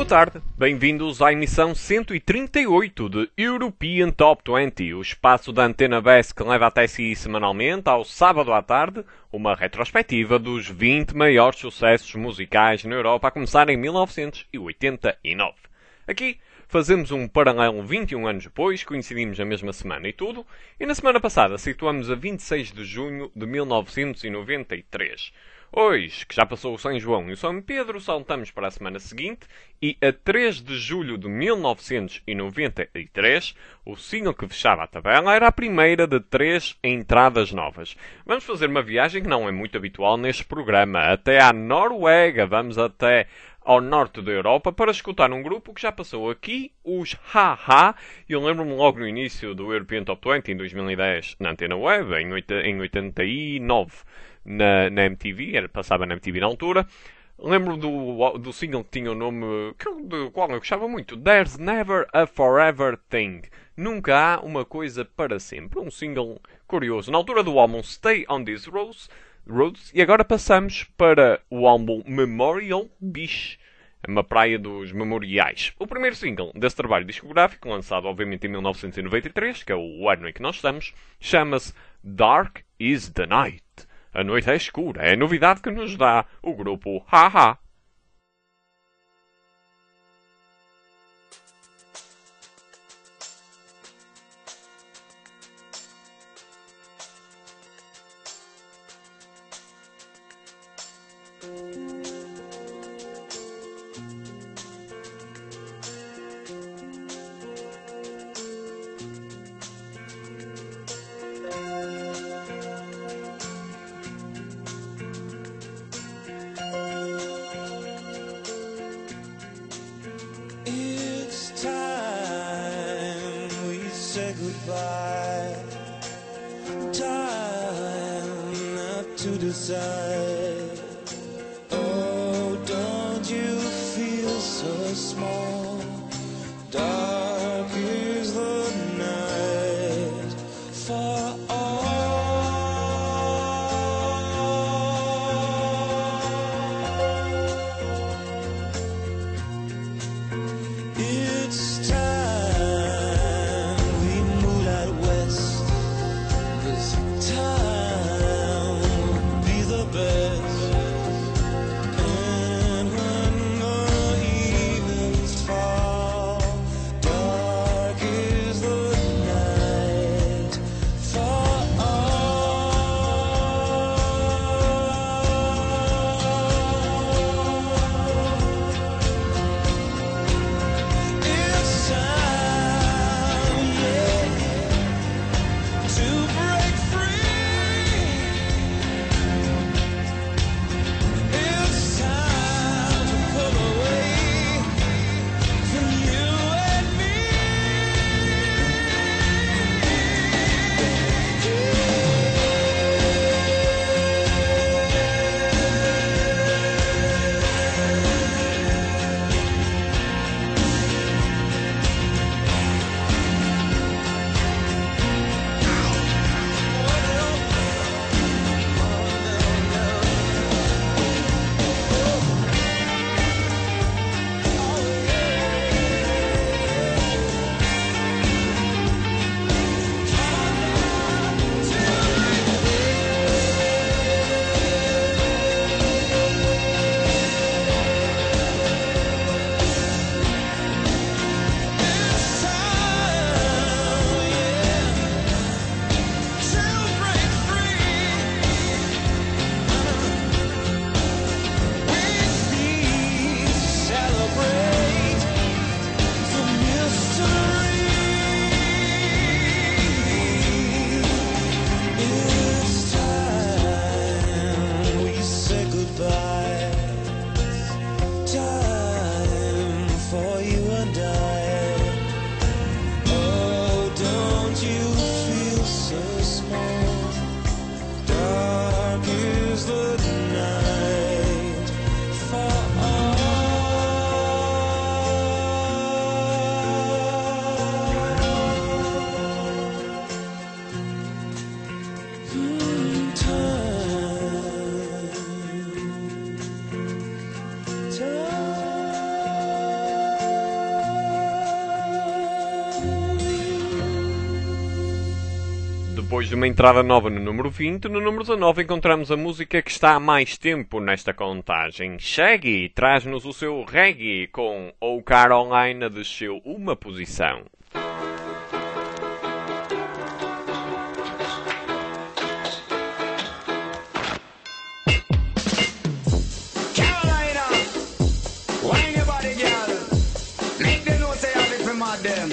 tarde, bem-vindos à emissão 138 de European Top 20, o espaço da Antena BES que leva até si semanalmente, ao sábado à tarde, uma retrospectiva dos 20 maiores sucessos musicais na Europa, a começar em 1989. Aqui fazemos um paralelo 21 anos depois, coincidimos na mesma semana e tudo, e na semana passada situamos a 26 de junho de 1993. Hoje, que já passou o São João e o São Pedro, saltamos para a semana seguinte e a 3 de julho de 1993, o single que fechava a tabela era a primeira de 3 entradas novas. Vamos fazer uma viagem que não é muito habitual neste programa, até à Noruega, vamos até ao norte da Europa para escutar um grupo que já passou aqui, os Ha-Ha. Eu lembro-me logo no início do European Top 20, em 2010, na Antena Web, em 89, na MTV, passava na MTV na altura. Lembro do single que tinha o nome, do qual eu gostava muito, There's Never a Forever Thing. Nunca há uma coisa para sempre. Um single curioso. Na altura do álbum Stay on These Roads, e agora passamos para o álbum Memorial Beach, uma praia dos memoriais. O primeiro single desse trabalho discográfico, lançado obviamente em 1993, que é o ano em que nós estamos, chama-se Dark is the Night. A noite é escura. É a novidade que nos dá o grupo Ha-Ha. To decide. Oh, don't you feel so small? Dark is the night for all. It's time we moved out west. This time best. Depois de uma entrada nova no número 20, no número 19 encontramos a música que está há mais tempo nesta contagem. Shaggy traz-nos o seu reggae com O Carolina desceu uma posição. Carolina, wine your body, girl. Make them know say I'm from my them.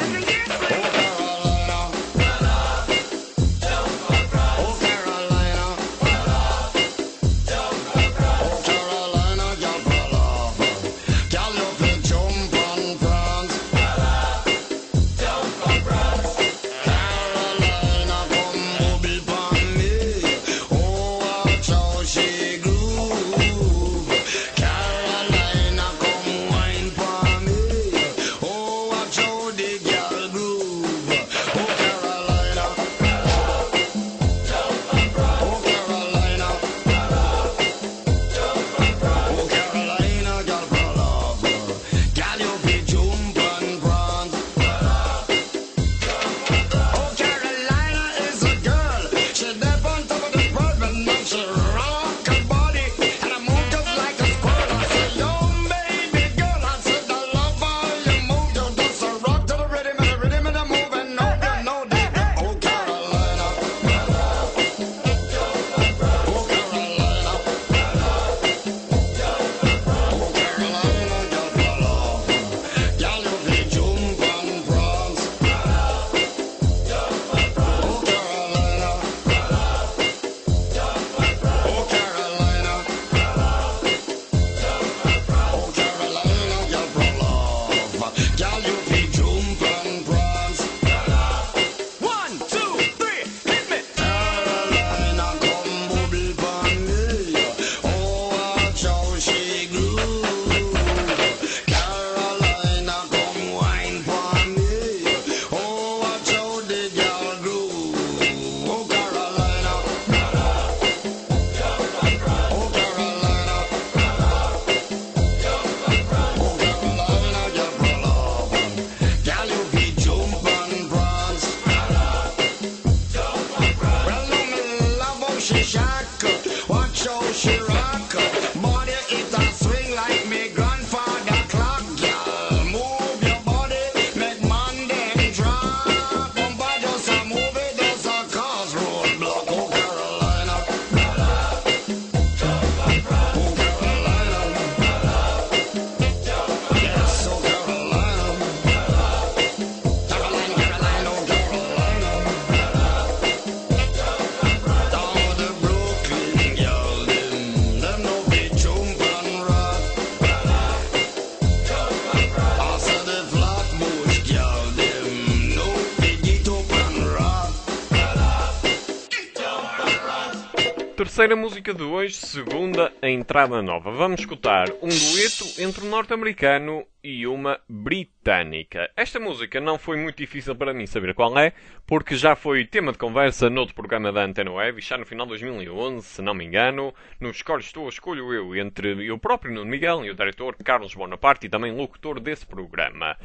Terceira música de hoje, segunda entrada nova. Vamos escutar um dueto entre um norte-americano e uma britânica. Esta música não foi muito difícil para mim saber qual é, porque já foi tema de conversa noutro programa da Antena Web, já no final de 2011, se não me engano. No escolho eu entre o próprio Nuno Miguel e o diretor Carlos Bonaparte e também locutor desse programa.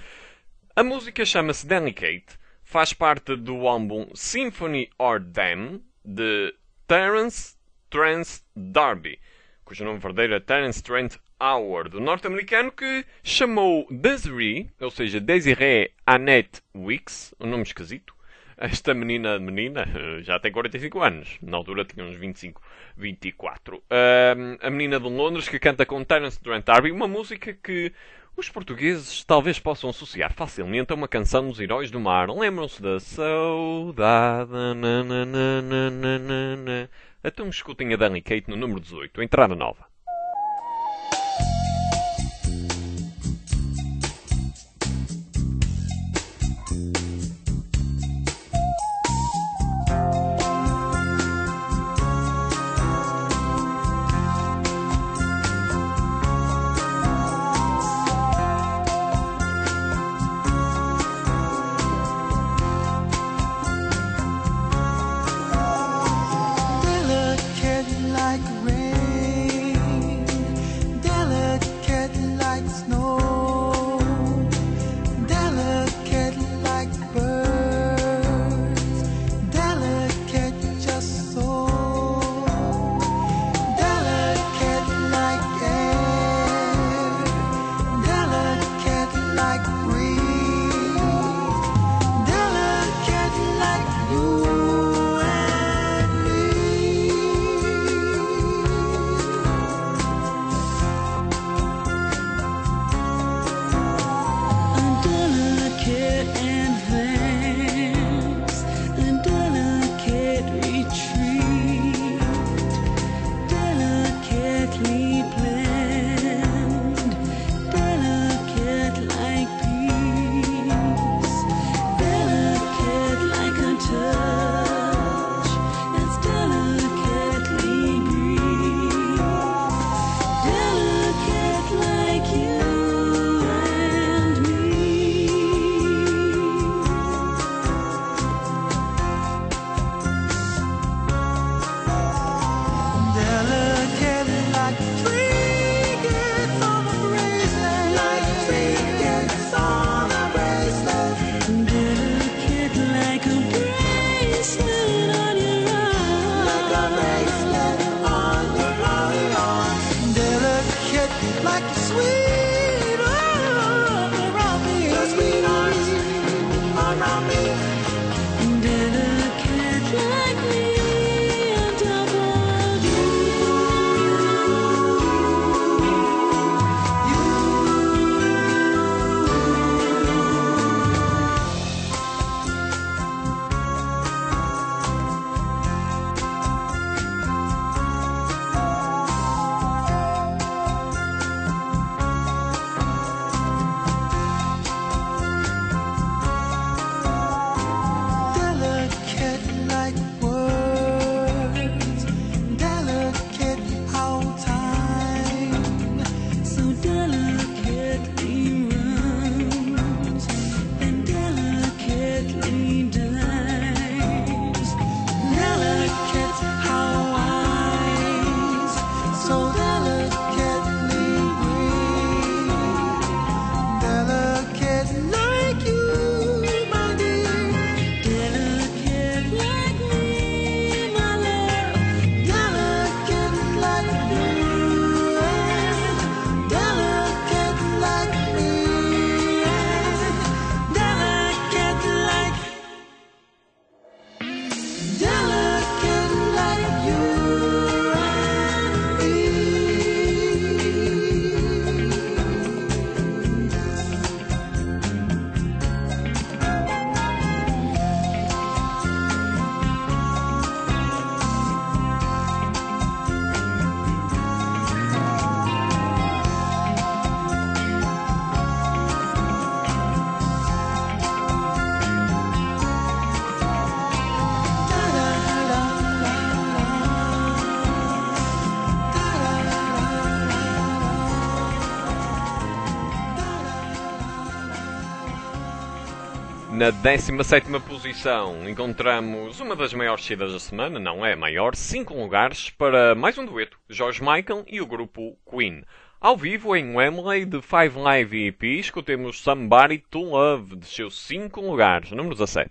A música chama-se Delicate, faz parte do álbum Symphony or Damn, de Terence Trent D'Arby, cujo nome verdadeiro é Terence Trent Howard, o norte-americano que chamou Desiree, ou seja, Desiree Annette Weeks, um nome esquisito. Esta menina já tem 45 anos, na altura tinha uns 25, 24. A menina de Londres que canta com Terence Trent D'Arby, uma música que os portugueses talvez possam associar facilmente a uma canção dos Heróis do Mar. Lembram-se da saudade? Então escutem a Delicate no número 18, entrada nova. Delicate like rain. Na 17ª posição encontramos uma das maiores descidas da semana, não é a maior, 5 lugares para mais um dueto, George Michael e o grupo Queen. Ao vivo em Wembley de Five Live EP, escutemos Somebody to Love, desceu 5 lugares, número 17.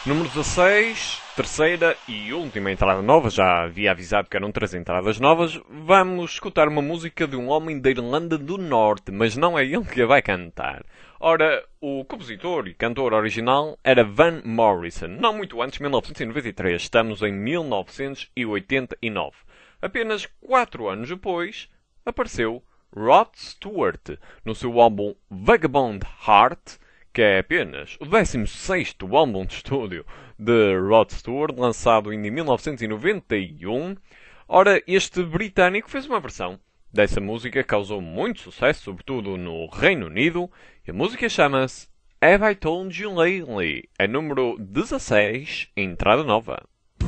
Número 16, terceira e última entrada nova, já havia avisado que eram 3 entradas novas. Vamos escutar uma música de um homem da Irlanda do Norte, mas não é ele que a vai cantar. Ora, o compositor e cantor original era Van Morrison, não muito antes, 1993, estamos em 1989. Apenas 4 anos depois, apareceu Rod Stewart no seu álbum Vagabond Heart, que é apenas o 16º álbum de estúdio de Rod Stewart, lançado em 1991. Ora, este britânico fez uma versão dessa música que causou muito sucesso, sobretudo no Reino Unido, e a música chama-se Have I Told You Lately? É número 16, entrada nova.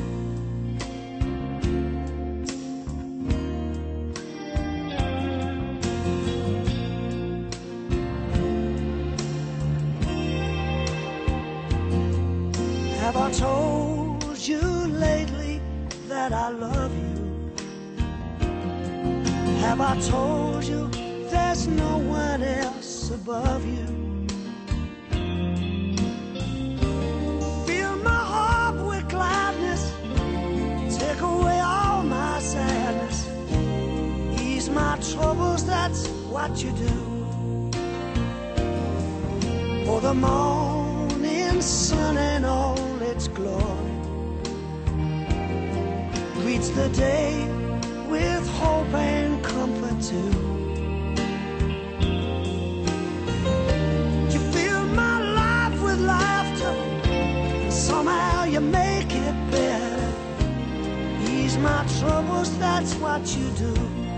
Have I told you lately that I love you? Have I told you there's no one else above you? Fill my heart with gladness, take away all my sadness, ease my troubles, that's what you do. For the morning sun and all its glory greets the day with hope and comfort too. You fill my life with laughter, and somehow you make it better. Ease my troubles, that's what you do.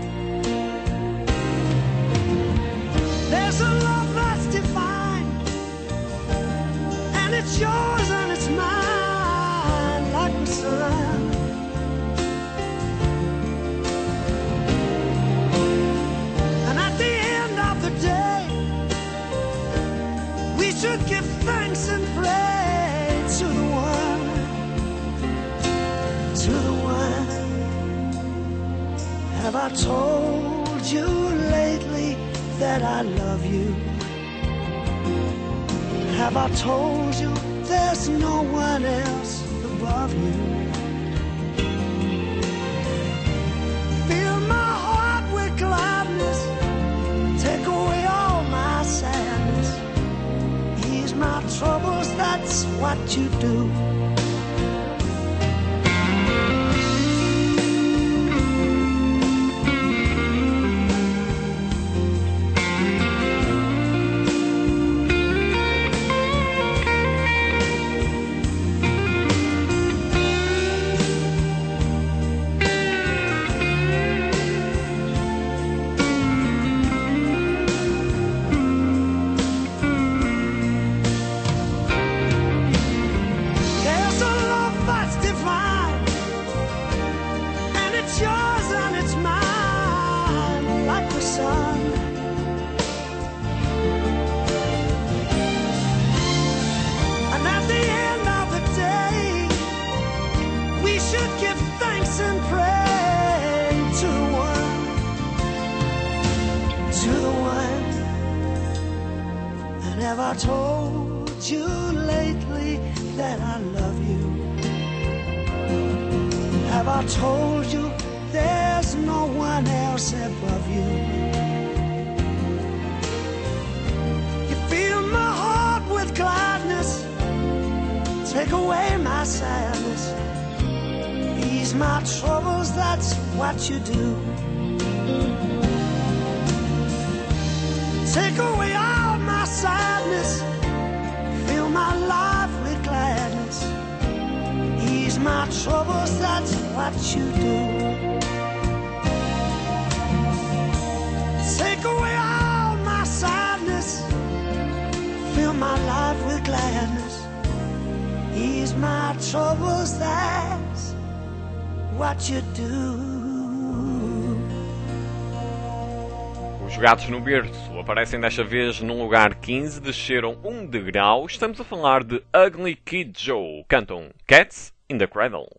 There's a love that's divine, and it's yours and it's mine, like the sun. And at the end of the day, we should give thanks and pray to the one, to the one. Have I told you lately that I love you? Have I told you there's no one else above you? Fill my heart with gladness, take away all my sadness, ease my troubles, that's what you do. There's a love that's divine, and it's yours and it's mine, like the sun. And at the end of the day, we should give thanks and pray to the one, to the one. And have I told you lately that I love you? Have I told you there's no one else above you? You fill my heart with gladness, take away my sadness, ease my troubles, that's what you do. Take away all my sadness, fill my life with gladness, ease my troubles, that's what you do. Take away all my sadness, fill my life with gladness, ease my troubles, that's what you do. Os gatos no berço aparecem desta vez num lugar 15, desceram um degrau. Estamos a falar de Ugly Kid Joe. Cantam Cats in the Cradle.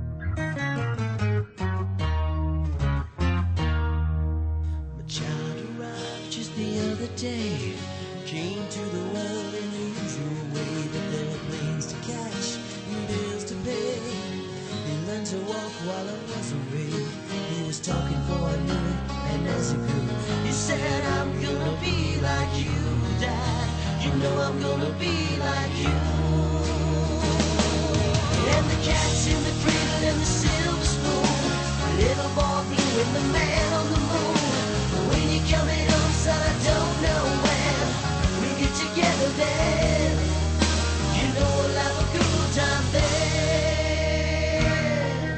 My childhood other day came to the world in the usual way, but there were planes to catch and bills to pay. He learned to walk while I was away. He was talking for I knew it, and as he grew, he said, I'm gonna be like you, Dad. You know I'm gonna be like you. And the cat's in the cradle and the silver spoon, little boy blue and the man on the moon. When you coming home, son, I don't know when we'll get together then. You know we'll have a good time then.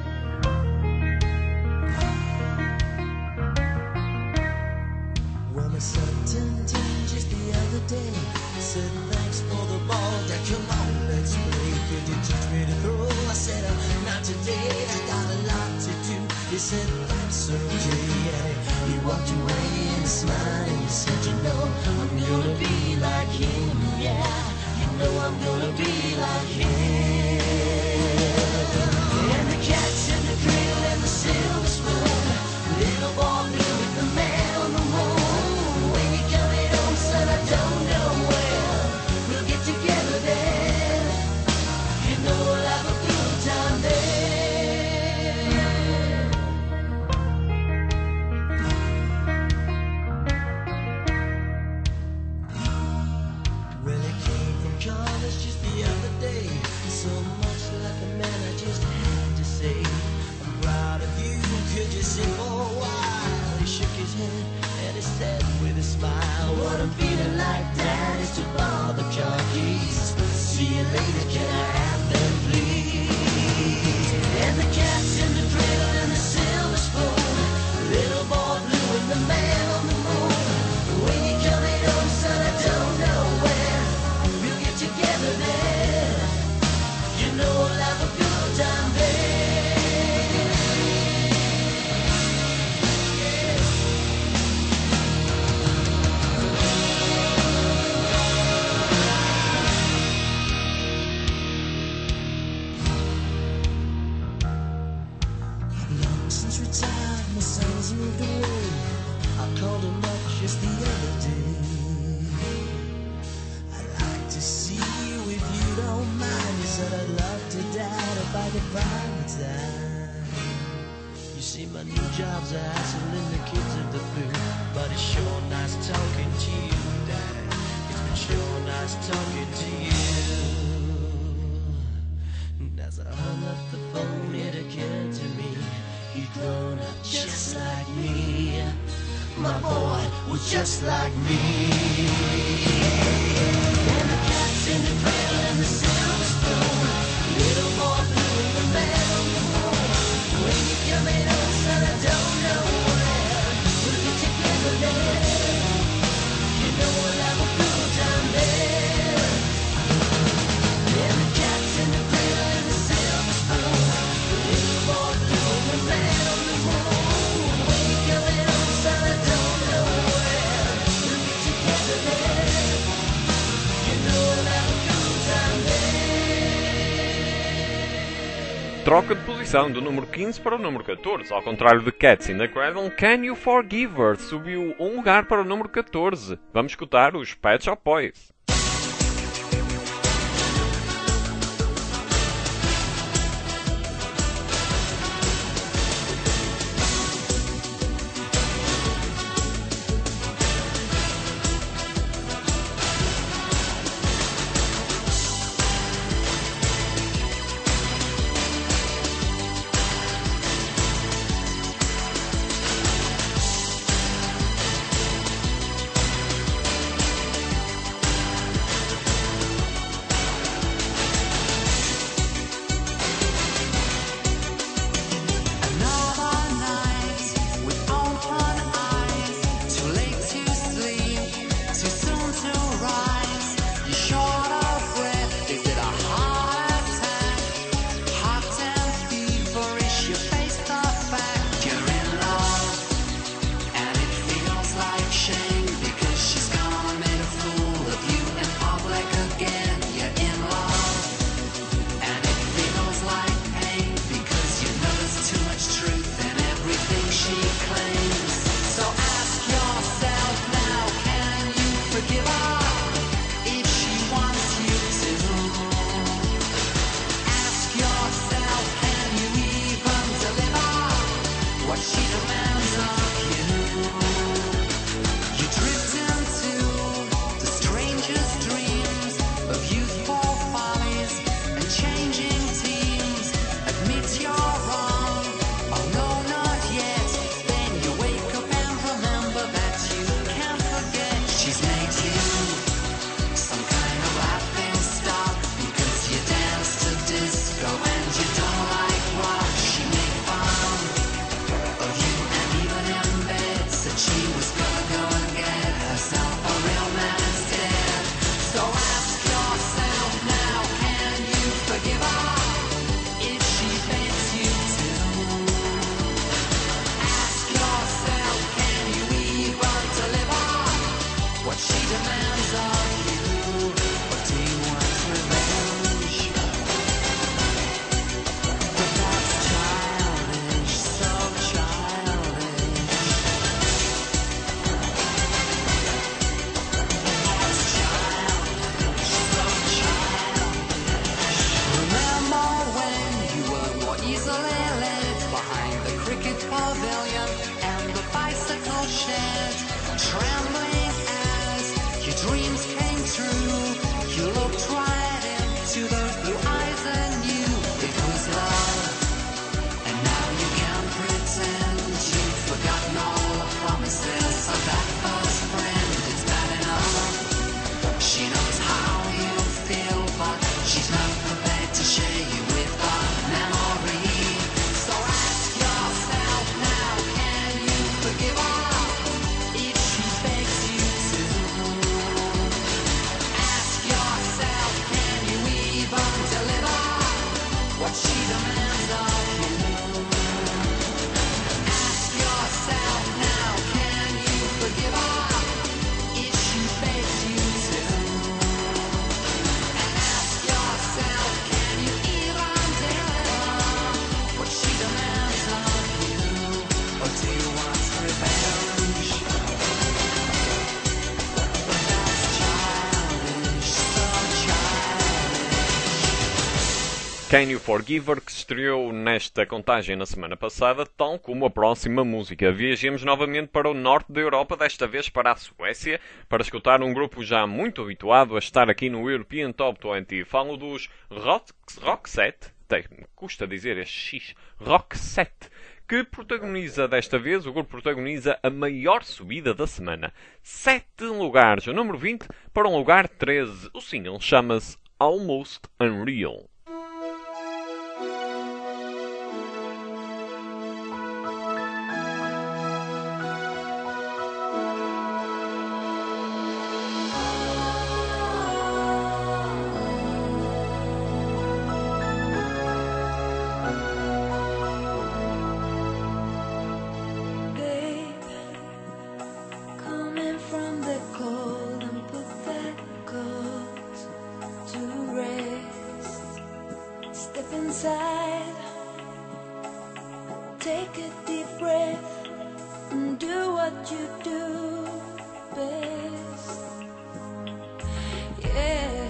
Well, my son turned 10 just the other day. Said thanks for the ball, Dad, come on, let's play. Could you teach me to throw? I said, not today, I got a lot to do. He said, that's okay, yeah. He walked away and smiled and he said, you know, I'm gonna be like him, yeah. You know I'm gonna be like him. And the cat's in the cradle and the silver spoon, little boy blue with the man on the moon. When you coming home, son, I don't know when we'll get together then. You know we'll have a good time then. Well, he came from college just the other day. So much like a man, I just had to say, I'm proud of you, could you sing for a while? He shook his head and he said with a smile, what I'm feeling like, Dad, is to borrow the car keys. See you later, can I have them, please? And the cat's in the cradle and the silver spoon, little boy blue and the man on the moon. When you coming home, son, I don't know when we'll get together then. You know we'll have a good time then. Long since retired, my son's moved away. I called him up just the other day. I'd like to see you if you don't mind. He said I'd love to, Dad, if I could find the time. You see, my new job's a hassle and the kids are the boo, but it's sure nice talking to you, Dad. It's been sure nice talking to you. And as I hung up the phone, it occurred to me, he'd grown up just like me. My boy was just like me. And the cat's in the cradle and the silver spoon, little boy blue and the man on the moon. When you coming home, son, I don't know when we'll get together then. You know we'll have a good time then. And the cat's in the cradle and the silver spoon, little boy blue and the man on the moon. When you coming home, son, I don't know when we'll get together then. You know we'll have a good time then. Troca de posição do número 15 para o número 14. Ao contrário de Cats in the Cradle, Can You Forgive Her subiu um lugar para o número 14. Vamos escutar os Pet Shop Boys. Can You Forgive Her, que estreou nesta contagem na semana passada, tal como a próxima música. Viajemos novamente para o norte da Europa, desta vez para a Suécia, para escutar um grupo já muito habituado a estar aqui no European Top 20. Falo dos Roxette, custa dizer este X, Roxette, que protagoniza desta vez, o grupo protagoniza a maior subida da semana. 7 lugares, o número 20 para um lugar 13. O single chama-se Almost Unreal. Inside, take a deep breath and do what you do best. Yeah,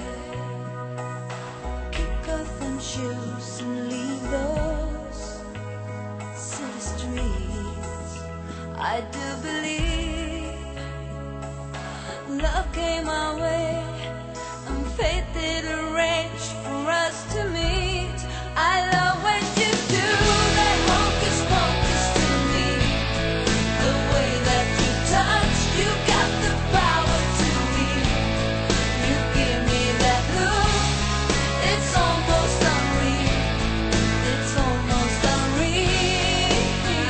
kick off them shoes and leave those city streets. I do believe love came our way and fate did arrange for us to meet. I love when you do that hocus pocus to me. The way that you touch, you got the power to heal. You give me that look, it's almost unreal. It's almost unreal.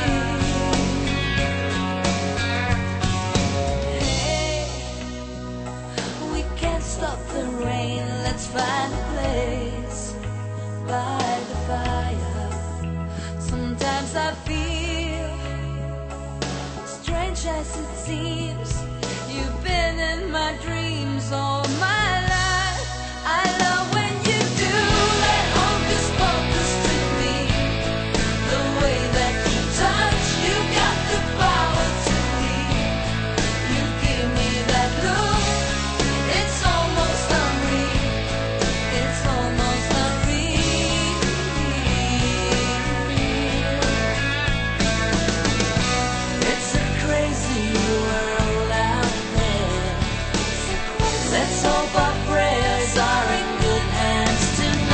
Hey, we can't stop the rain, let's find a place by the fire. Sometimes I feel strange as it seems. You've been in my dreams all my life. I love when you do that hocus pocus to me. The way that you touch, you got the power to heal. You give me that look, it's almost unreal. It's almost unreal. It's a crazy world out there. Let's hope our prayers are in good hands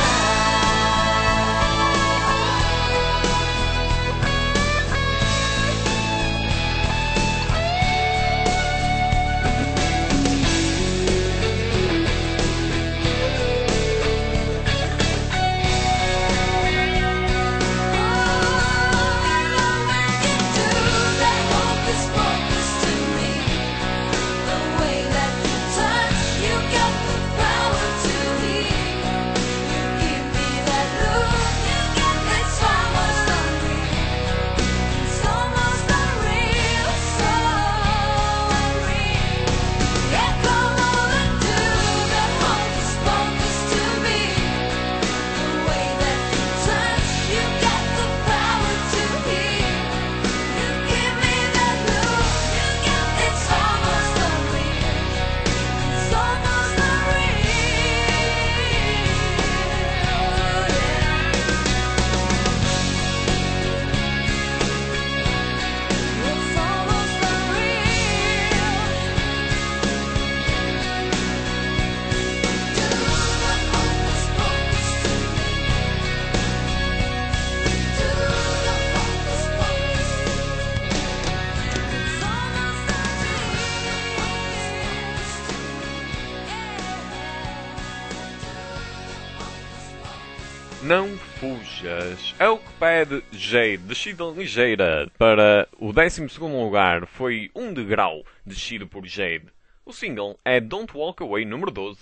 Não fujas. É o que pede Jade. Descida ligeira para o 12º lugar. Foi um degrau descido por Jade. O single é Don't Walk Away, número 12.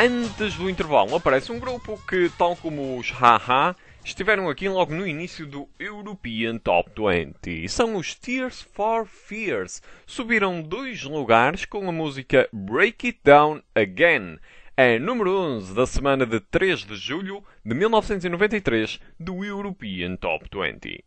Antes do intervalo aparece um grupo que, tal como os Ha-Ha, estiveram aqui logo no início do European Top 20. São os Tears for Fears. Subiram 2 lugares com a música Break It Down Again. É número 11 da semana de 3 de julho de 1993 do European Top 20.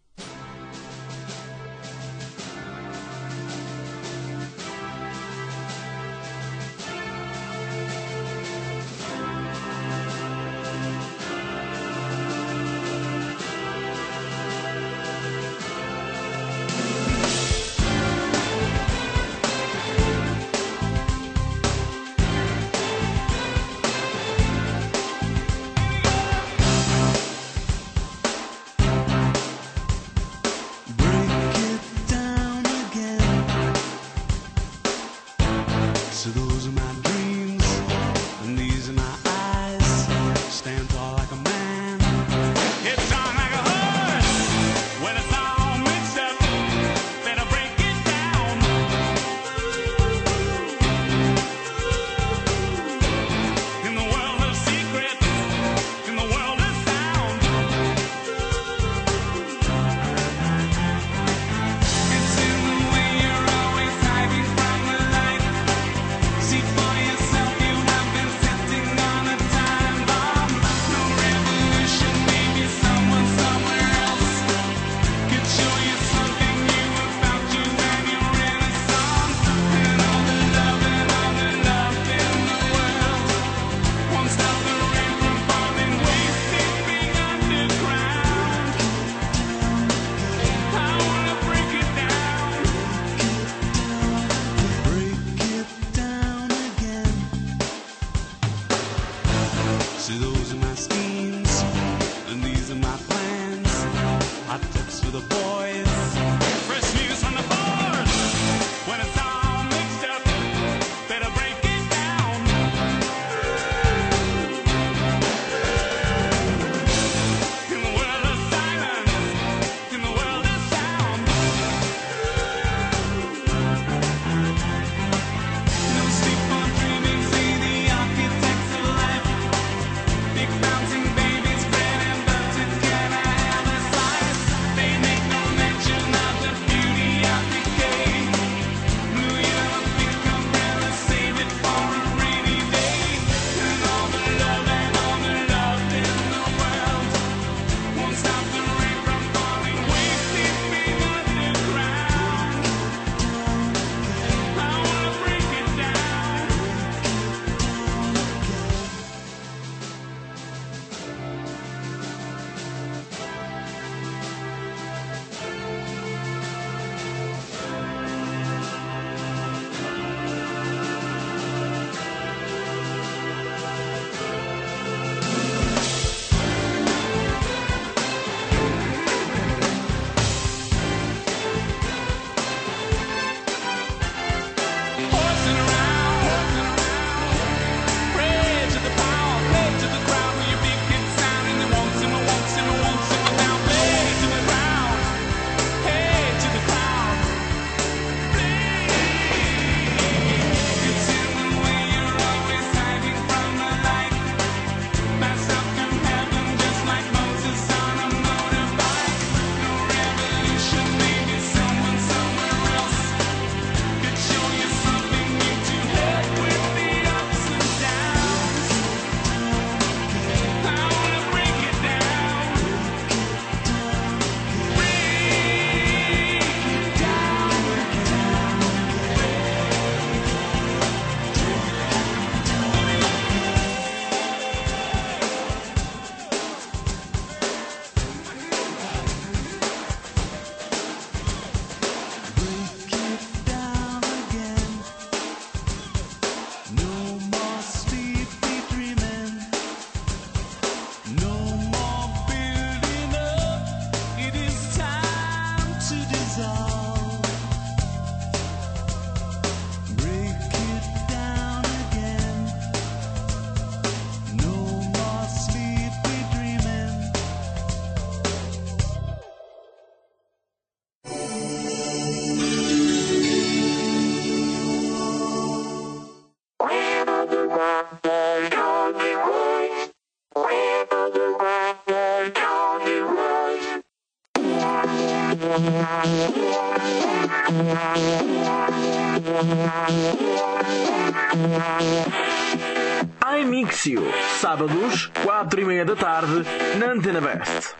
iMixio, sábados, 4:30 da tarde, na Antena Best.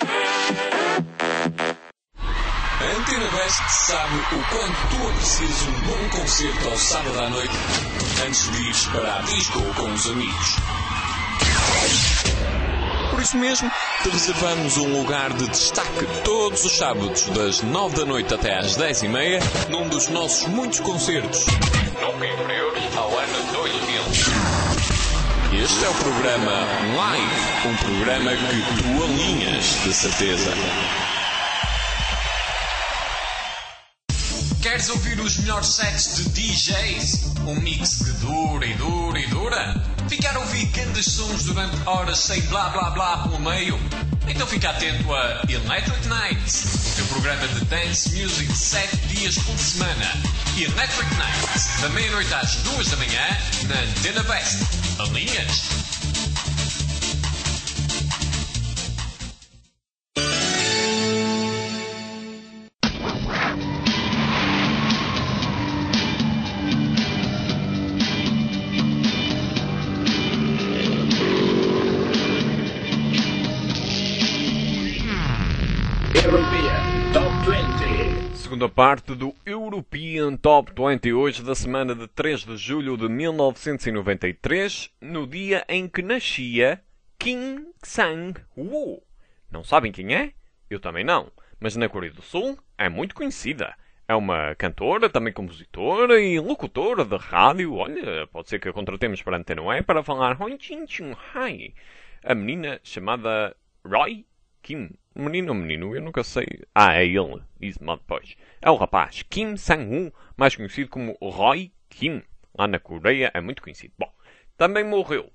A Antena Best sabe o quanto tu aprecias um bom concerto ao sábado à noite antes de ires para a disco com os amigos. Por isso mesmo, te reservamos um lugar de destaque todos os sábados, das 9 da noite até às 10:30, num dos nossos muitos concertos, nunca inferiores ao ano 2000. Este é o programa Live, um programa que tu alinhas, de certeza. Queres ouvir os melhores sets de DJs? Um mix que dura e dura e dura? Ficar a ouvir grandes sons durante horas sem blá blá blá pelo meio? Então fica atento a Electric Nights, o teu programa de dance music 7 dias por semana. Electric Nights, da meia-noite às 2 da manhã, na Antena Best. Alinhas? Segunda parte do European Top 20, hoje da semana de 3 de julho de 1993, no dia em que nascia Kim Sang-woo. Não sabem quem é? Eu também não, mas na Coreia do Sul é muito conhecida. É uma cantora, também compositora e locutora de rádio. Olha, pode ser que a contratemos para a Antena UE para falar Hoi Chin Chung Hai. A menina chamada Roy Kim. Menino ou menino? Eu nunca sei. Ah, é ele. Isso, mal depois. É o rapaz Kim Sang-woo, mais conhecido como Roy Kim. Lá na Coreia é muito conhecido. Bom, também morreu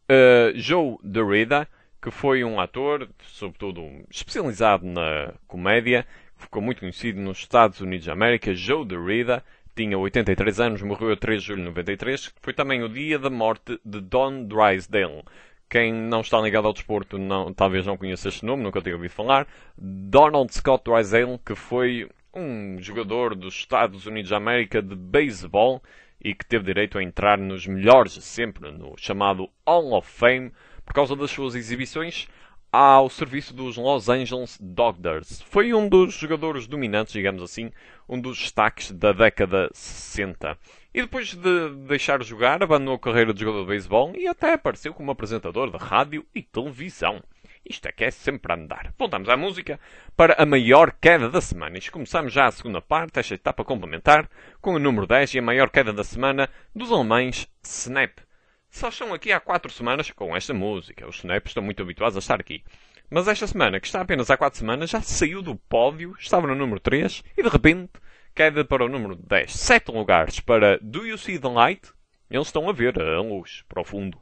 Joe Derrida, que foi um ator, sobretudo especializado na comédia, que ficou muito conhecido nos Estados Unidos da América. Joe Derrida tinha 83 anos, morreu a 3 de julho de 93. Foi também o dia da morte de Don Drysdale. Quem não está ligado ao desporto talvez não conheça este nome, nunca tenha ouvido falar. Donald Scott Drysdale, que foi um jogador dos Estados Unidos da América de beisebol e que teve direito a entrar nos melhores sempre, no chamado Hall of Fame, por causa das suas exibições ao serviço dos Los Angeles Dodgers. Foi um dos jogadores dominantes, digamos assim, um dos destaques da década 60. E depois de deixar de jogar, abandonou a carreira de jogador de beisebol e até apareceu como apresentador de rádio e televisão. Isto é que é sempre a andar. Voltamos à música para a maior queda da semana. E começamos já a segunda parte, esta etapa complementar, com o número 10 e a maior queda da semana dos alemães Snap. Só estão aqui há 4 semanas com esta música. Os Snap estão muito habituados a estar aqui. Mas esta semana, que está apenas há 4 semanas, já saiu do pódio, estava no número 3 e de repente queda para o número 10. 7 lugares para Do You See the Light? Eles estão a ver a luz para o fundo.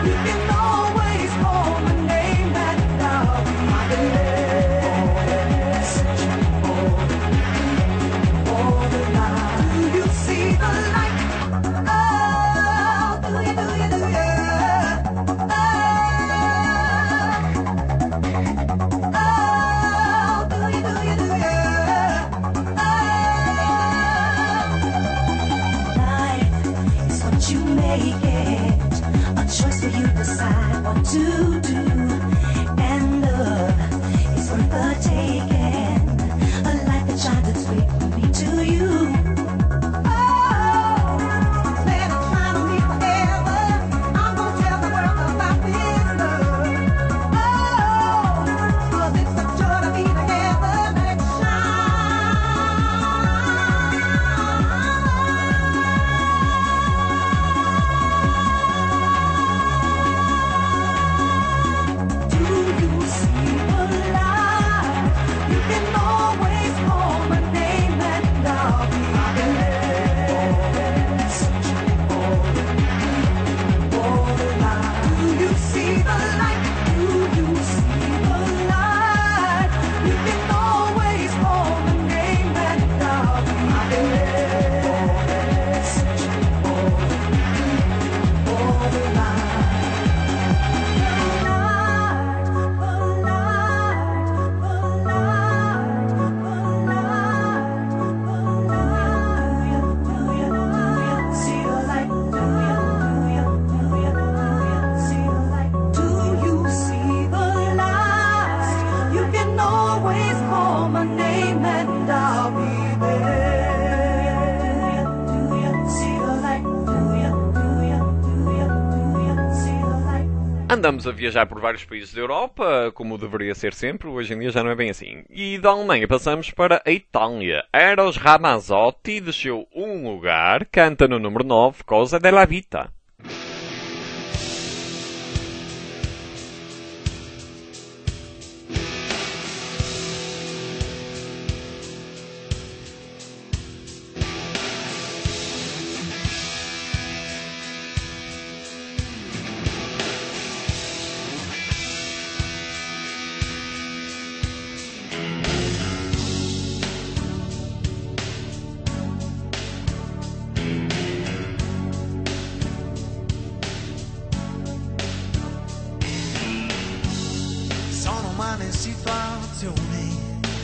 You can always call my name and I'll be there, searching for the light. Do you see the light? Oh, do you, do you, do you? Oh, do you, do you, do you? Life is what you make it, a choice where you decide what to do, and love is worth the taking, a life that shines its way from me to you. Oh, let it shine on me forever. I'm gonna tell the world about this love. Oh, 'cause it's a joy to be together. Let it Do you see the light? You can always call my name and I'll be there, searching for the light. Do you see the light? Do you see the light? You can always call my name and I'll be there, searching for the light. Andamos a viajar por vários países da Europa, como deveria ser sempre, hoje em dia já não é bem assim. E da Alemanha passamos para a Itália. Eros Ramazzotti desceu um lugar, canta no número 9, Cosa della Vita. Sono umane situazioni,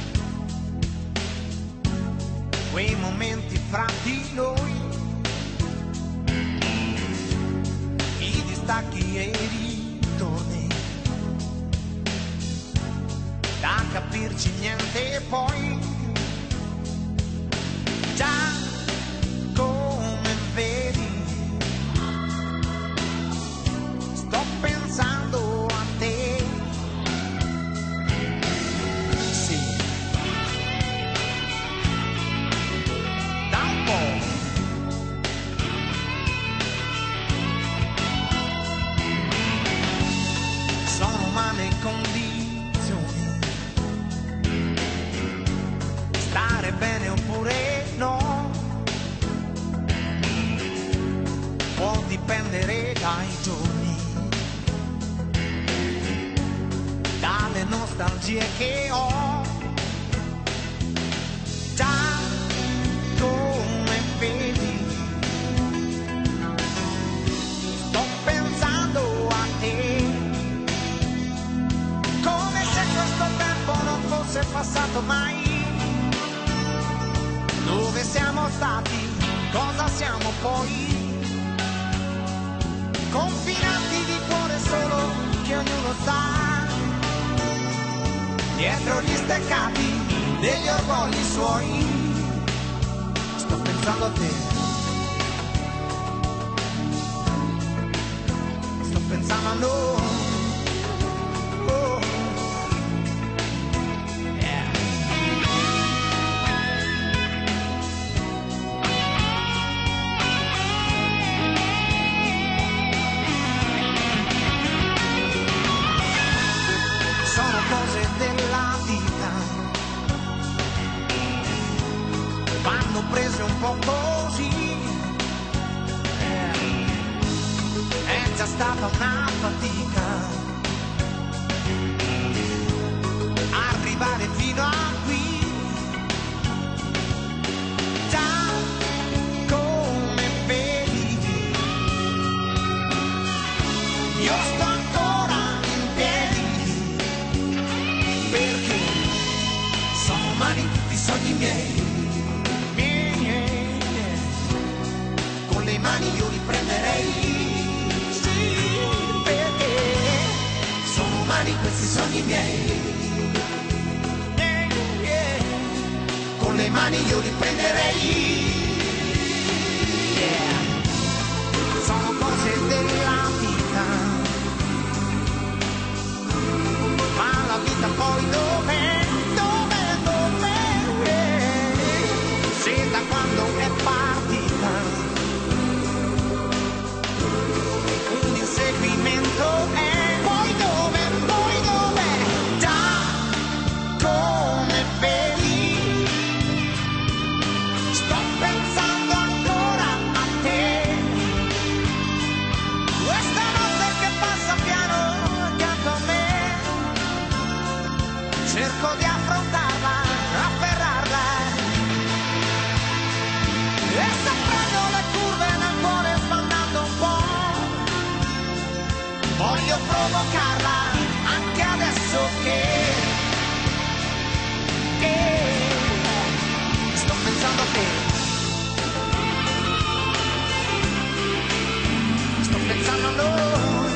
quei momenti fra di noi, i distacchi e i ritorni, da capirci niente e poi, già come vedi, sto pensando a te. Sì, da un po'. Sono umane condizioni, stare bene oppure no, può dipendere dai giorni, dalle nostalgie che ho, già come vedi, sto pensando a te, come se questo tempo non fosse passato mai. Dove siamo stati, cosa siamo poi, confinati di cuore solo che ognuno sta dietro gli steccati degli orgogli suoi. Sto pensando a te, sto pensando a noi. Oh. Yeah. Sono cose della vita, vanno prese un po' così. È già stata una fatica arrivare fino a qui. Già come vedi io sto ancora in piedi, perché sono umani tutti i sogni miei. Con le mani io li prenderei, sì, perché sono umani questi sogni miei. Con le mani io li prenderei, sono cose della vita, ma la vita poi dov'è? Se da quando è partita un inseguimento è, poi dov'è? Già come vedi sto pensando ancora a te, questa notte che passa piano accanto a me, cerco di affrontarla, afferrarla, e sto prendo le curve nel cuore spandando un po', voglio provocarla anche adesso che sto pensando a te, sto pensando a noi,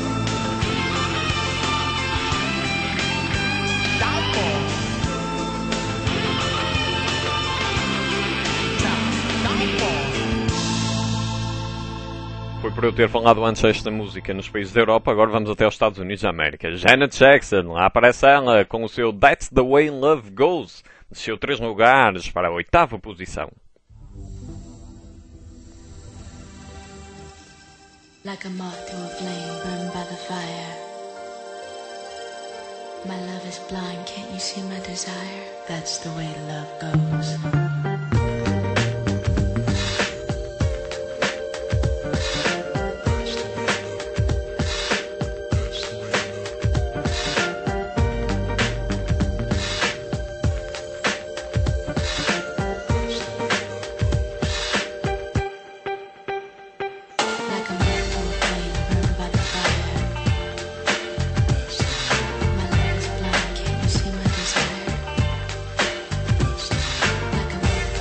da un po', già, da un po'. Foi por eu ter falado antes esta música nos países da Europa, agora vamos até aos Estados Unidos da América. Janet Jackson, lá aparece ela com o seu That's the Way Love Goes. Desceu 3 lugares para a 8ª posição. Like a moth to a flame burned by the fire. My love is blind, can't you see my desire? That's the way love goes. Like a moth to a flame burned by the fire. My love is blind, can't you see my desire? Like a moth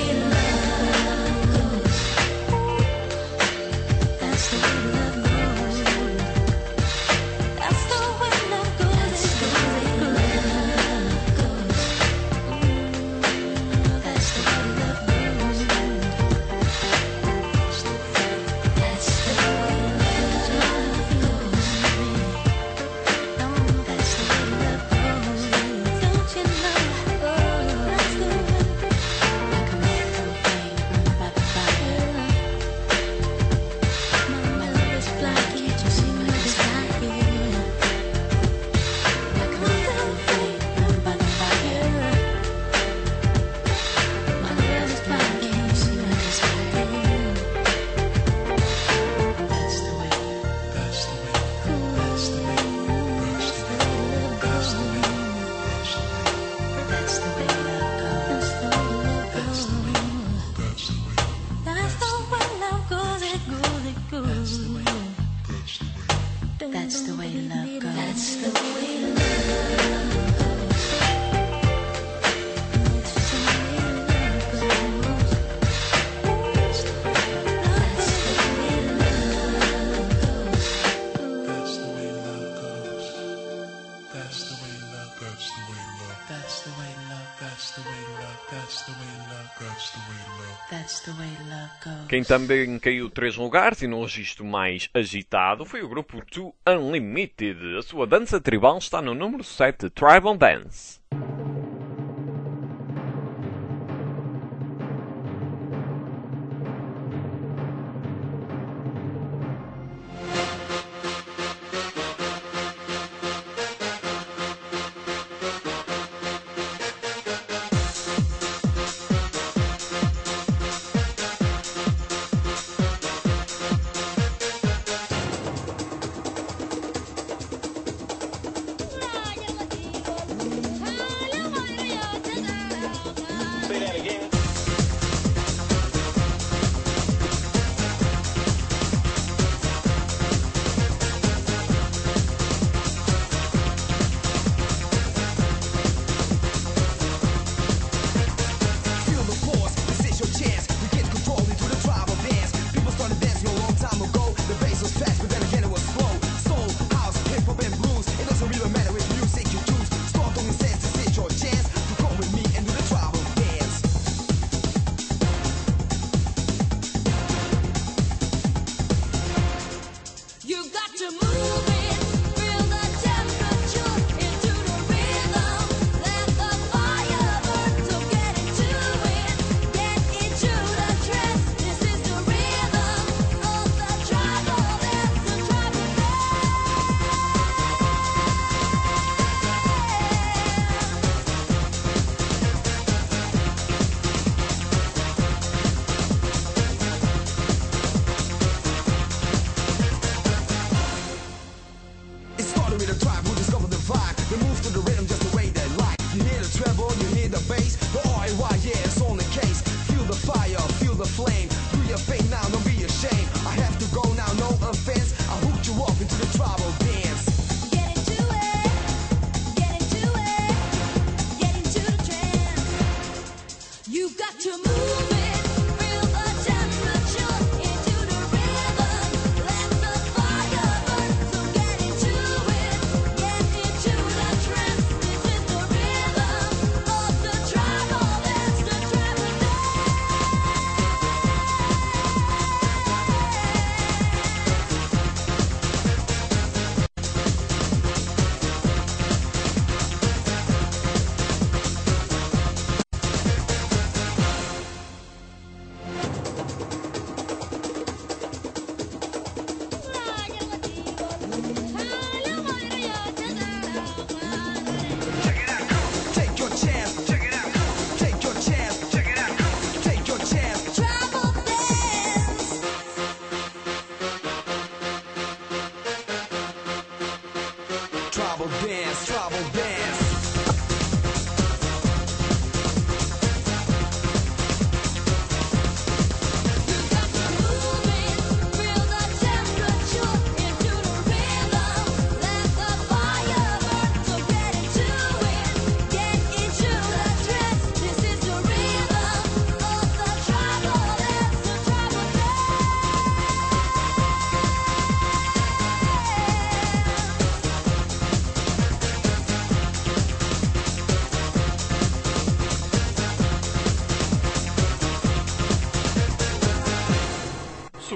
Quem também caiu 3 lugares e num registro mais agitado foi o grupo Too Unlimited. A sua dança tribal está no número 7, Tribal Dance.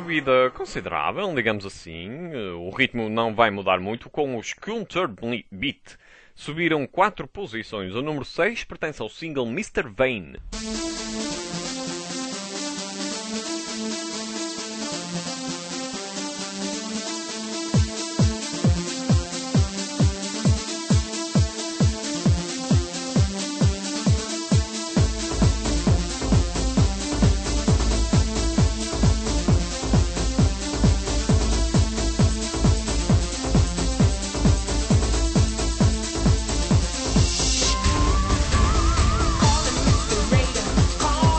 subida considerável, digamos assim. O ritmo não vai mudar muito com os Counter Beat. Subiram 4 posições. O número 6 pertence ao single Mr. Vane. Calling Mr. Raider, call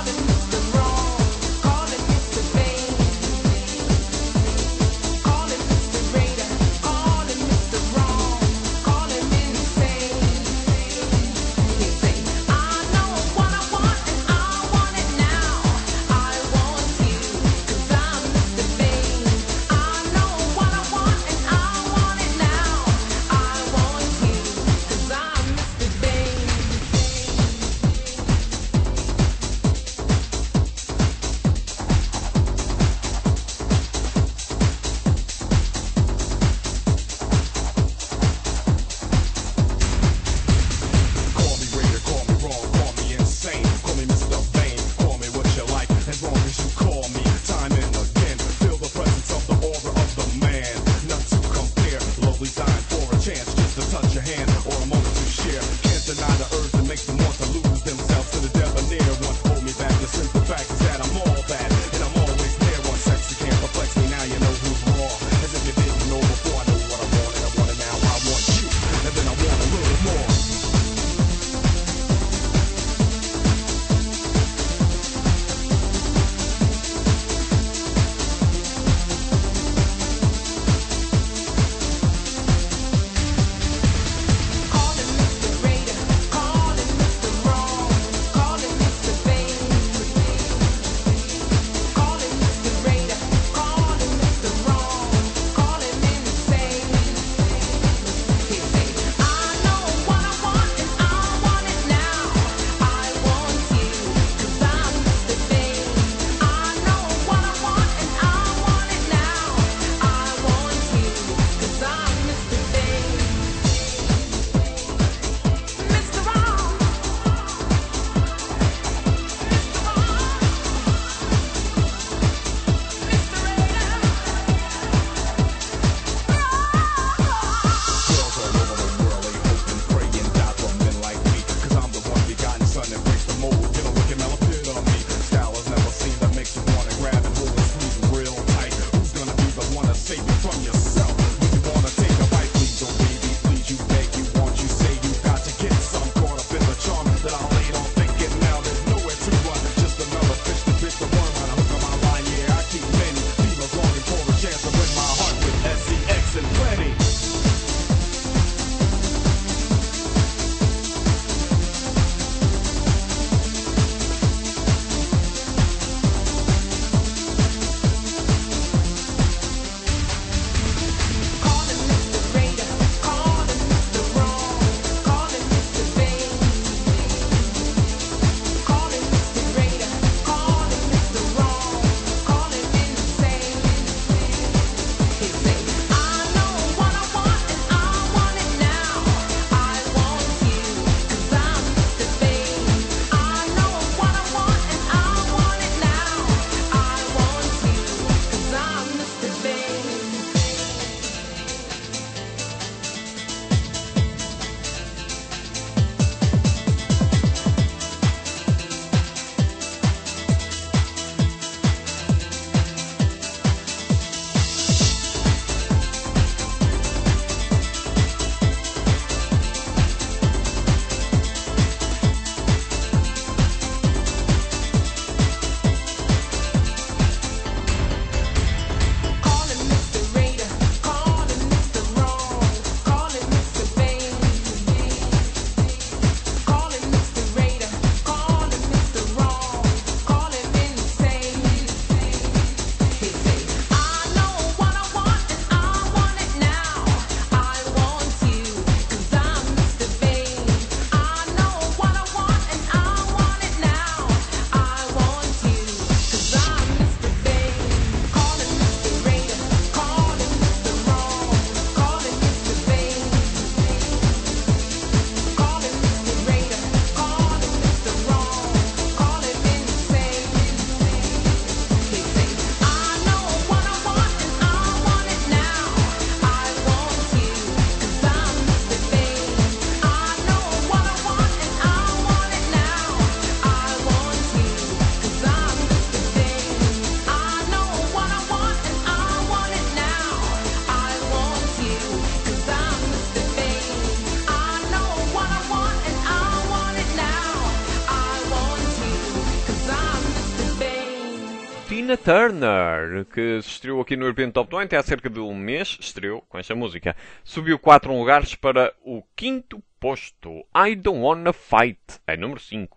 Tina Turner, que se estreou aqui no European Top 20 há cerca de um mês, estreou com esta música. Subiu 4 lugares para o 5º posto. I Don't Wanna Fight, é número 5.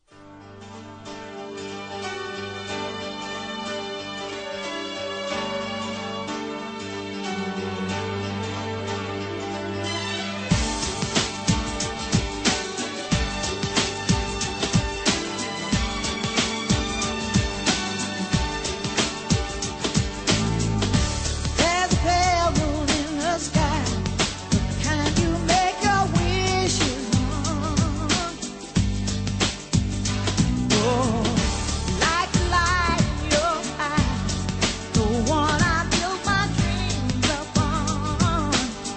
There's a pale moon in the sky. Can you make your wishes on? Oh, like the light in your eyes, the one I built my dreams upon.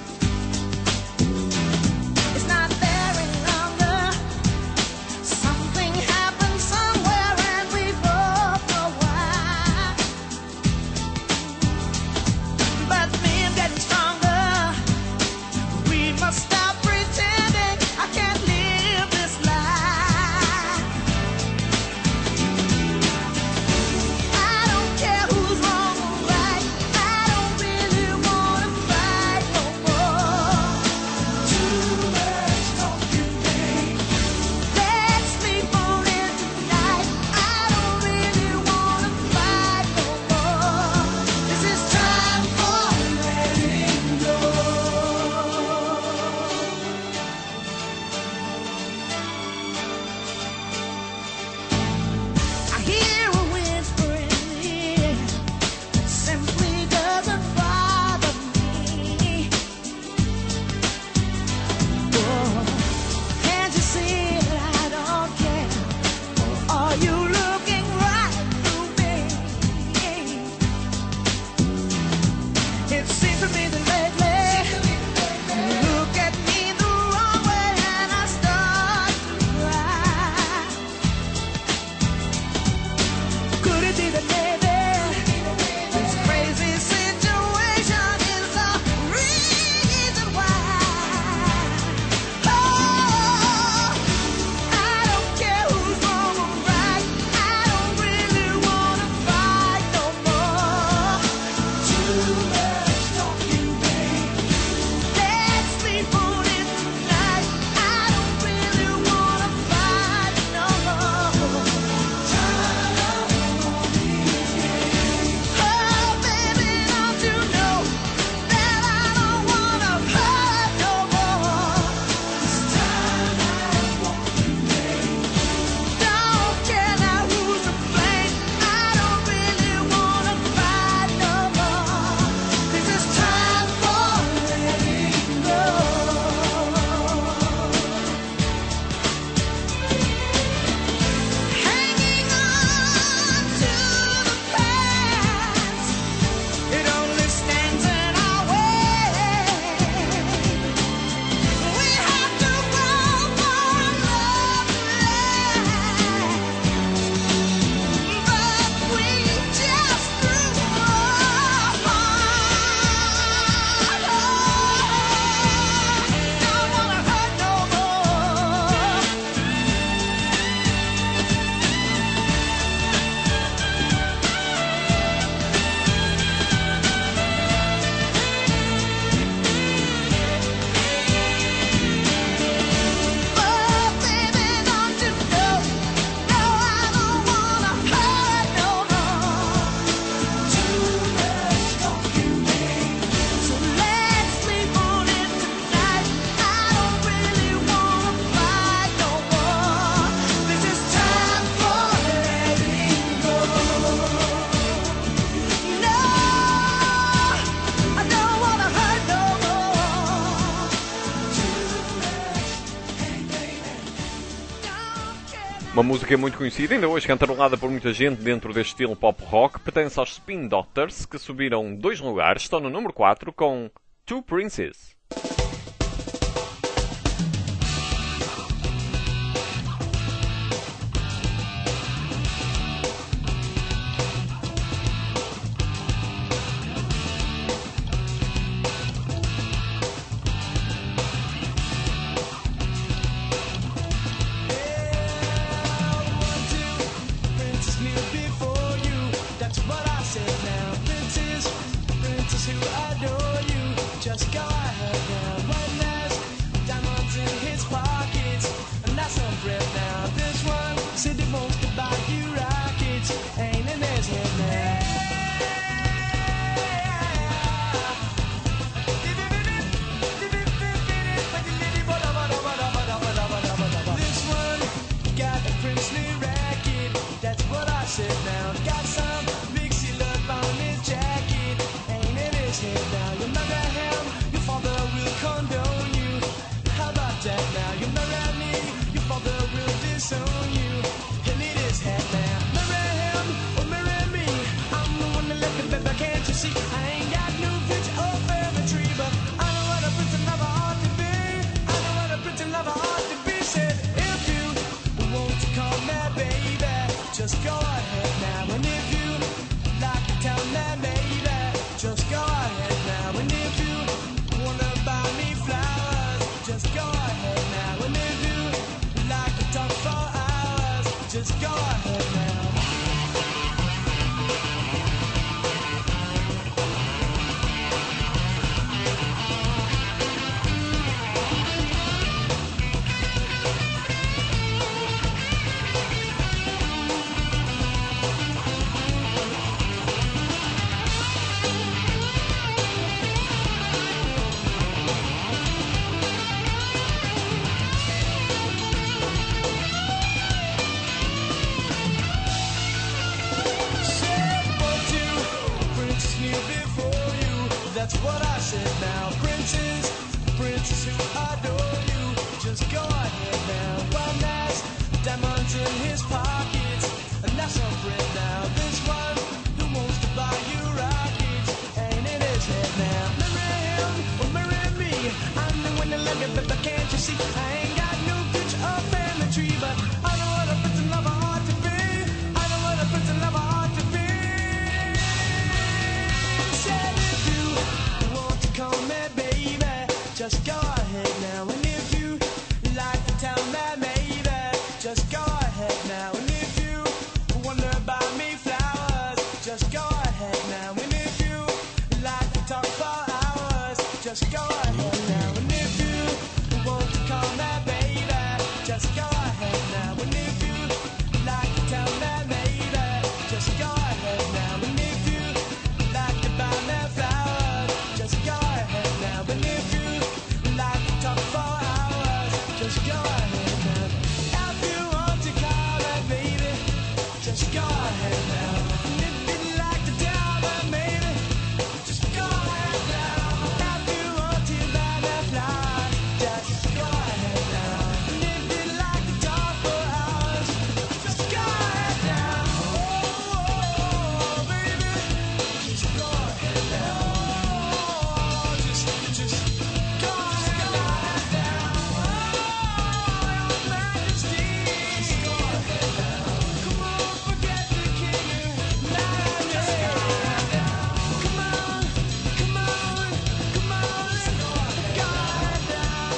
It's not there any longer. Something happened somewhere and we both know why. But me, I'm getting stronger. We must stop pretending. I can't live this life. I don't care who's wrong or right. I don't really wanna fight no more. Too much talking, babe. Let's sleep on it tonight. I don't really wanna fight no more. This is time for letting go. I hear a whisper in the air that simply doesn't bother me. Oh, can't you see that I don't care? Or are you looking right through me? It seems to me that lately you look at me the wrong way and I start to cry. Could it be that maybe this crazy situation is the reason why? Oh, I don't care who's wrong or right. I don't really wanna fight no more. Too much talking, babe. Let's sleep on it tonight. I don't really wanna fight no more. Oh, baby, don't you know that I don't wanna hurt no more? This time I'm walking, babe. Don't care now who's to blame. I don't really wanna fight no more. This is time for letting go. Hanging on to the past, it only stands in our way. We have to grow for love to last, but we just grew apart. Don't wanna hurt no more. Oh, baby, don't you know? No, I don't wanna hurt no more. Too much talking, babe. So let's sleep on it tonight. I don't really wanna fight no more. This is time for letting go. No, I don't wanna hurt no more. Uma música muito conhecida, ainda hoje cantarolada por muita gente dentro deste estilo pop rock, pertence aos Spin Doctors, que subiram 2 lugares, estão no número 4 com Two Princes. Princess kneel before you. That that's what I said now. Princess who adore you, just go ahead now. One has diamonds in his pockets, and that's a friend now. This one who wants to buy you rockets, ain't in his head now. Marry him or marry me, I'm the one that like it, but can't you see? I ain't got no future or family tree, but I know what a prince and lover ought to be. I know what a prince and lover ought to be. Said if you want to call me baby, just go ahead now. And if you like to tell me maybe, just go ahead now. And if you wonder about me flowers, just go ahead now. And if you like to talk for hours, just go ahead now. And if you want to call me baby, just go ahead now. And if you like to tell me maybe, just go ahead now. And if you like to buy me flowers, just go ahead now. And if you like to talk for hours, just go ahead now. If you want to call me baby, just go ahead now. And if you like to tell me maybe, just go ahead now. If you want to buy me flowers, just go ahead now. And if you like to talk for hours, just go ahead now. Oh, baby, just go ahead now. Just go ahead now. Oh, your Majesty, just go ahead now. Come on, forget the king and majesty. Come on, come on, come on, go ahead now.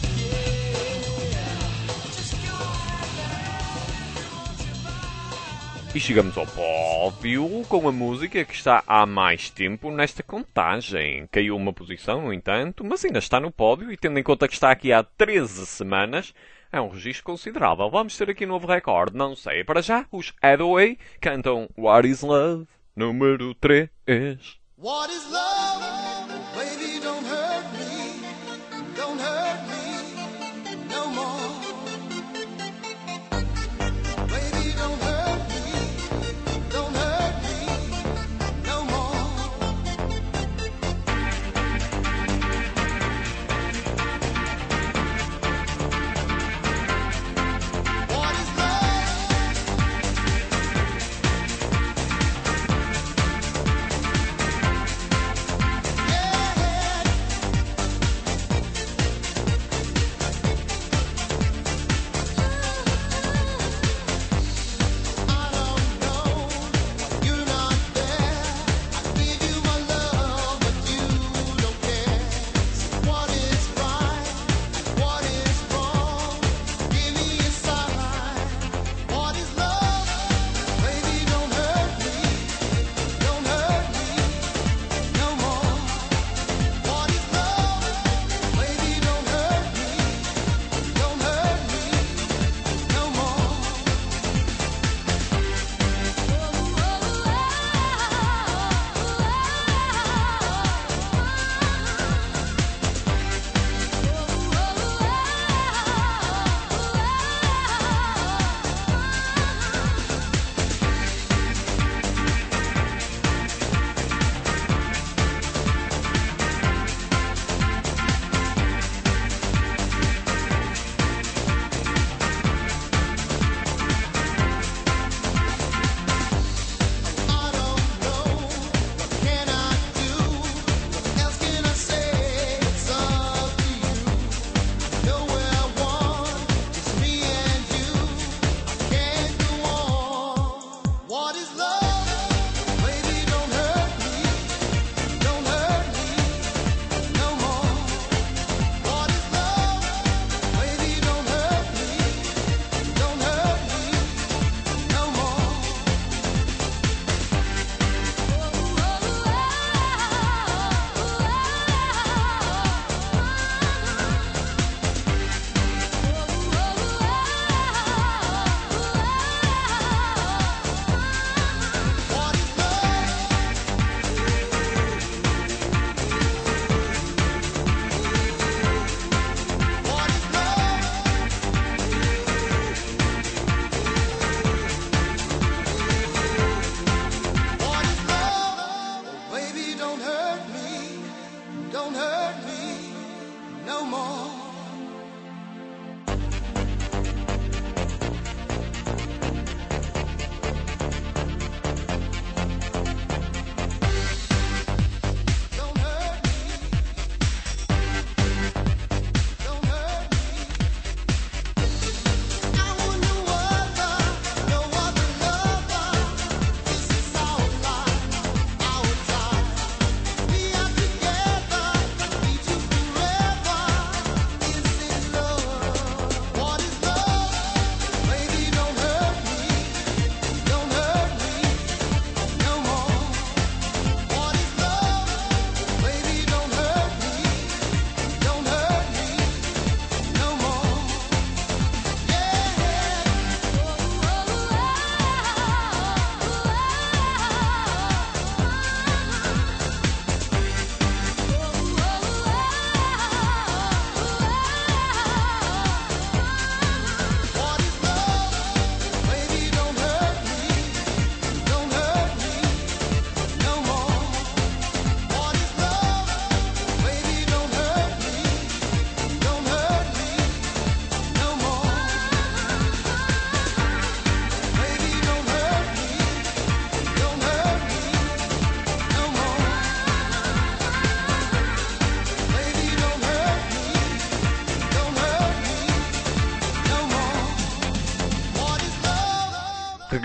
Yeah, just go ahead now. E chegamos ao pódio com a música que está há mais tempo nesta contagem. Caiu uma posição, no entanto, mas ainda está no pódio e tendo em conta que está aqui há 13 semanas, é um registro considerável. Vamos ter aqui um novo recorde, não sei. Para já, os Hathaway cantam What is Love, número 3. What is love? Baby, don't hurt me no more. Baby, don't hurt me no more. What is love?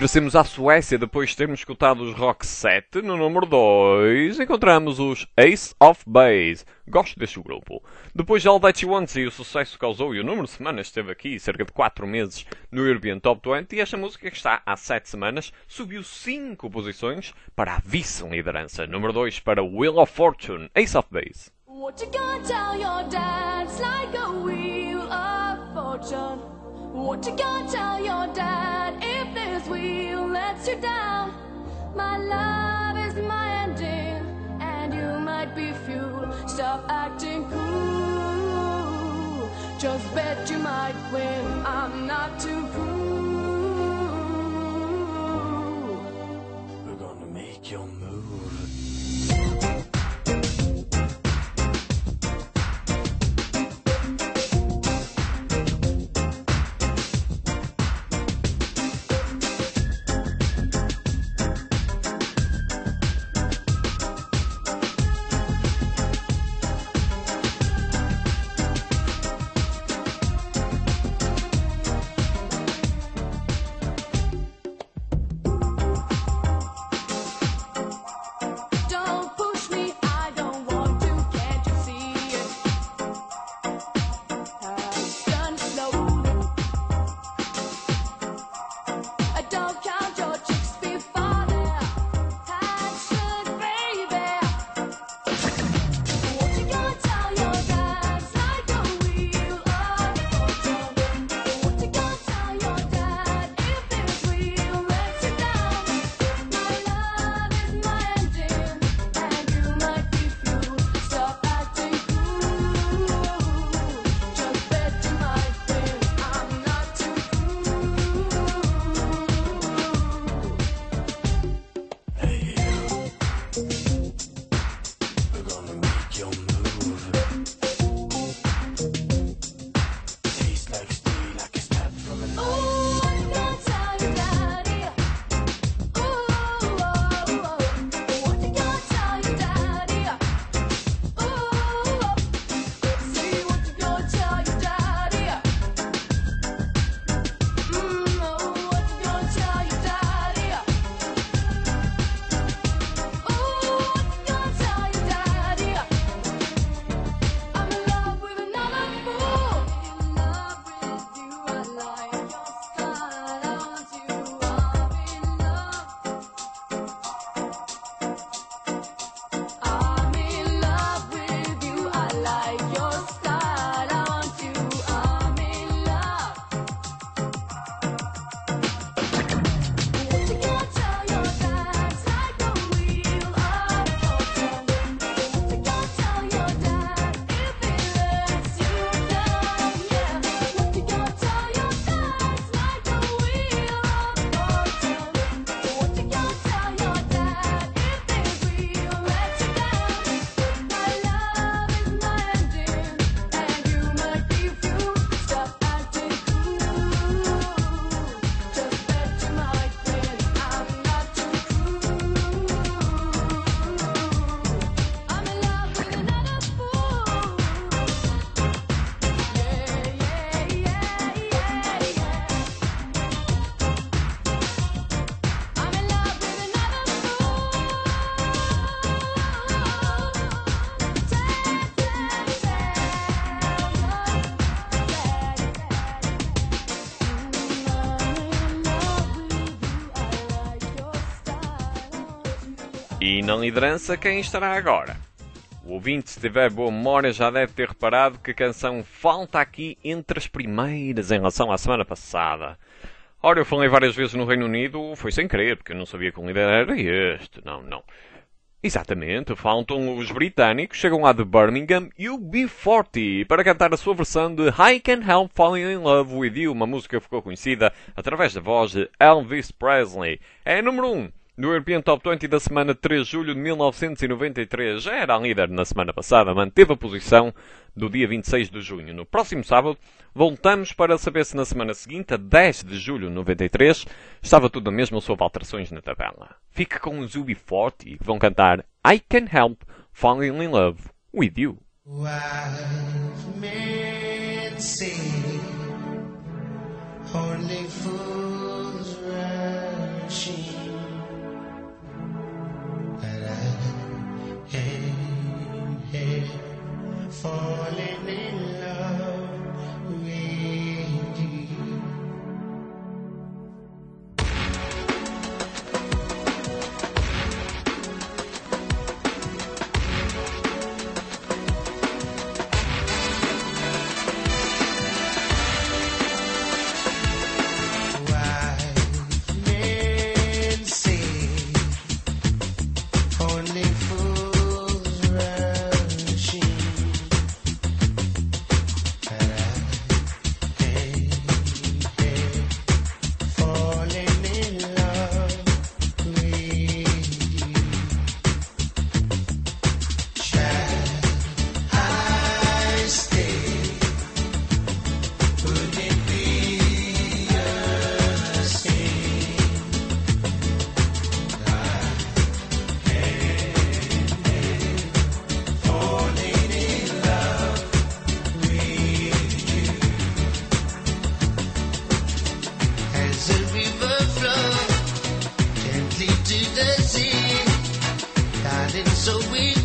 Regressemos à Suécia depois de termos escutado os Roxette. No número 2 encontramos os Ace of Base. Gosto deste grupo. Depois de All That You Want e o sucesso que causou e o número de semanas esteve aqui, cerca de 4 meses, no European Top 20, e esta música que está há 7 semanas subiu 5 posições para a vice-liderança. Número 2 para Wheel of Fortune, Ace of Base. What you gonna tell your dad? It's like a wheel of fortune. What you gonna tell your dad if this wheel lets you down? My love is my ending, and you might be fuel. Stop acting cool. Just bet you might win. I'm not too cruel. We're gonna make your move. Don't push me, I don't want to, can't you see it? Done slowly. Don't count your chicks before they're hatched, baby. What you gonna tell your dad? It's like a wheel of fortune. What you gonna tell your dad if this wheel lets you down? My love is my engine, and you might be fuel. Stop acting cool. Just bet you might win. I'm not too cruel. Hey, you. We're gonna make your move. Taste like steel, like a stab from a knife. Ooh, what you gonna tell your daddy? Ooh, what you gonna tell your daddy? Ooh, see what you gonna tell your daddy? What you gonna tell your daddy? Ooh, what you gonna tell your daddy? I'm in love with another fool. In love with you, I like your style. I want you. I'm in love with you. I like your style. I want you. I'm in love. What you gonna tell your dad? It's like a wheel of fortune. What you gonna tell your dad if he lets you down? Yeah. What you gonna tell your dad? It's like a wheel of fortune. What you gonna tell your dad if this wheel lets you down? My love is my engine, and you might be fuel. Stop acting cool. Just bet you might win. I'm not too cruel. I'm in love with another fool. Yeah. I'm in love with another E na liderança, quem estará agora? O ouvinte, se tiver boa memória, já deve ter reparado que a canção falta aqui entre as primeiras em relação à semana passada. Ora, eu falei várias vezes no Reino Unido, foi sem querer, porque eu não sabia que o líder era este. Não. Exatamente, faltam os britânicos, chegam lá de Birmingham e o B40 para cantar a sua versão de I Can't Help Falling in Love With You, uma música que ficou conhecida através da voz de Elvis Presley. É número 1 no European Top 20 da semana 3 de julho de 1993. Já era a líder na semana passada, manteve a posição do dia 26 de junho. No próximo sábado, voltamos para saber se na semana seguinte, a 10 de julho de 93, estava tudo a mesma ou se houve alterações na tabela. Fique com os UB40, que vão cantar I Can't Help Falling in Love With You. Wise men say only fools rush machine. But I ain't here falling in love with you. So we